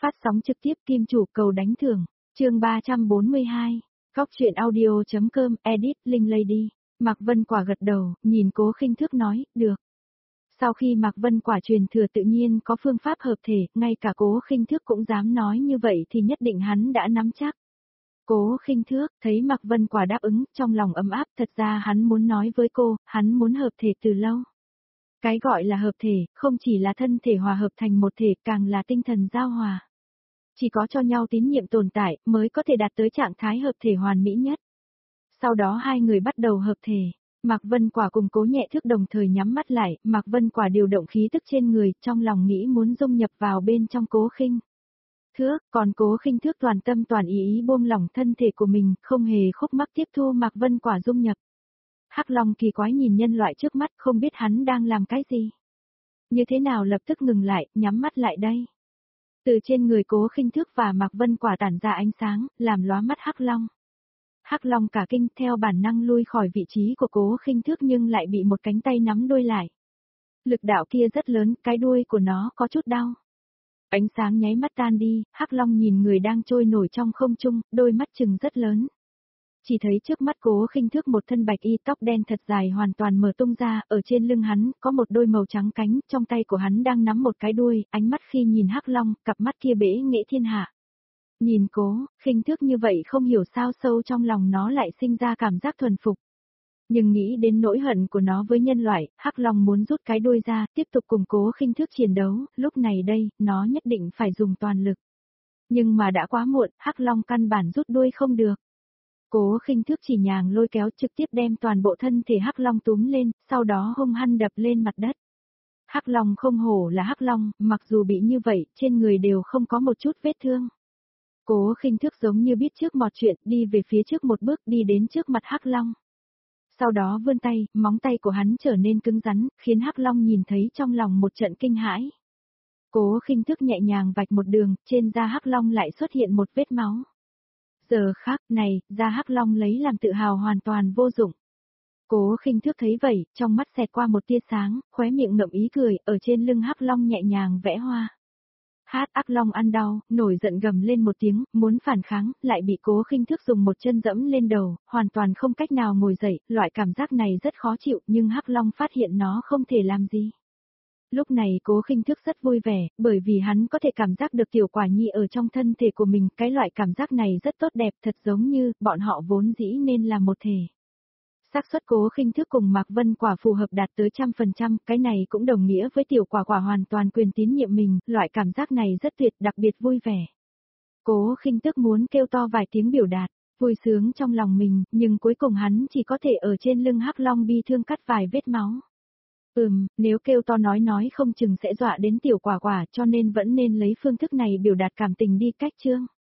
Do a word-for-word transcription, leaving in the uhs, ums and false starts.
Phát sóng trực tiếp Kim Chủ cầu đánh thưởng, chương ba trăm bốn mươi hai, Cóc truyện audio.com, edit, Linh Lady. Mạc Vân Quả gật đầu, nhìn Cố Khinh Thước nói, được. Sau khi Mạc Vân Quả truyền thừa tự nhiên có phương pháp hợp thể, ngay cả Cố Khinh Thước cũng dám nói như vậy thì nhất định hắn đã nắm chắc. Cố Khinh Thước thấy Mạc Vân Quả đáp ứng, trong lòng ấm áp, thật ra hắn muốn nói với cô, hắn muốn hợp thể từ lâu. Cái gọi là hợp thể, không chỉ là thân thể hòa hợp thành một thể, càng là tinh thần giao hòa. Chỉ có cho nhau tín nhiệm tồn tại, mới có thể đạt tới trạng thái hợp thể hoàn mỹ nhất. Sau đó hai người bắt đầu hợp thể. Mạc Vân Quả cùng Cố Nhẹ Thước đồng thời nhắm mắt lại, Mạc Vân Quả điều động khí tức trên người, trong lòng nghĩ muốn dung nhập vào bên trong Cố Khinh Thước, còn Cố Khinh Thước toàn tâm toàn ý ý buông lỏng thân thể của mình, không hề khúc mắc tiếp thu Mạc Vân Quả dung nhập. Hắc Long kỳ quái nhìn nhân loại trước mắt, không biết hắn đang làm cái gì. Như thế nào lập tức ngừng lại, nhắm mắt lại đây. Từ trên người Cố Khinh Thước và Mạc Vân Quả tản ra ánh sáng, làm lóa mắt Hắc Long. Hắc Long cả kinh theo bản năng lui khỏi vị trí của Cố Khinh Thước nhưng lại bị một cánh tay nắm đuôi lại. Lực đạo kia rất lớn, cái đuôi của nó có chút đau. Ánh sáng nháy mắt tan đi, Hắc Long nhìn người đang trôi nổi trong không trung, đôi mắt trừng rất lớn. Chỉ thấy trước mắt Cố Khinh Thước một thân bạch y, tóc đen thật dài hoàn toàn mở tung ra, ở trên lưng hắn có một đôi màu trắng cánh, trong tay của hắn đang nắm một cái đuôi, ánh mắt khi nhìn Hắc Long, cặp mắt kia bẽ nghệ thiên hạ. Nhìn Cố Khinh Thước như vậy không hiểu sao sâu trong lòng nó lại sinh ra cảm giác thuần phục. Nhưng nghĩ đến nỗi hận của nó với nhân loại, Hắc Long muốn rút cái đuôi ra, tiếp tục cùng Cố Khinh Thước chiến đấu, lúc này đây, nó nhất định phải dùng toàn lực. Nhưng mà đã quá muộn, Hắc Long căn bản rút đuôi không được. Cố Khinh Thước chỉ nhàng lôi kéo trực tiếp đem toàn bộ thân thể Hắc Long túm lên, sau đó hung hăng đập lên mặt đất. Hắc Long không hổ là Hắc Long, mặc dù bị như vậy, trên người đều không có một chút vết thương. Cố Khinh Thước giống như biết trước mọi chuyện, đi về phía trước một bước, đi đến trước mặt Hắc Long. Sau đó vươn tay, móng tay của hắn trở nên cứng rắn, khiến Hắc Long nhìn thấy trong lòng một trận kinh hãi. Cố Khinh Thước nhẹ nhàng vạch một đường, trên da Hắc Long lại xuất hiện một vết máu. Giờ khác này, da Hắc Long lấy làm tự hào hoàn toàn vô dụng. Cố Khinh Thước thấy vậy, trong mắt xẹt qua một tia sáng, khóe miệng ngậm ý cười, ở trên lưng Hắc Long nhẹ nhàng vẽ hoa. Hát Hắc Long ăn đau, nổi giận gầm lên một tiếng, muốn phản kháng, lại bị Cố Khinh Thước dùng một chân dẫm lên đầu, hoàn toàn không cách nào ngồi dậy, loại cảm giác này rất khó chịu, nhưng Hắc Long phát hiện nó không thể làm gì. Lúc này Cố Khinh Thước rất vui vẻ, bởi vì hắn có thể cảm giác được tiểu quả nhi ở trong thân thể của mình, cái loại cảm giác này rất tốt đẹp, thật giống như, bọn họ vốn dĩ nên là một thể. Xác suất Cố Khinh Thước cùng Mạc Vân Quả phù hợp đạt tới trăm phần trăm, cái này cũng đồng nghĩa với tiểu quả quả hoàn toàn quyền tín nhiệm mình, loại cảm giác này rất tuyệt, đặc biệt vui vẻ. Cố Khinh Thước muốn kêu to vài tiếng biểu đạt, vui sướng trong lòng mình, nhưng cuối cùng hắn chỉ có thể ở trên lưng Hắc Long bi thương cắt vài vết máu. Ừm, nếu kêu to nói nói không chừng sẽ dọa đến tiểu quả quả, cho nên vẫn nên lấy phương thức này biểu đạt cảm tình đi cách chương.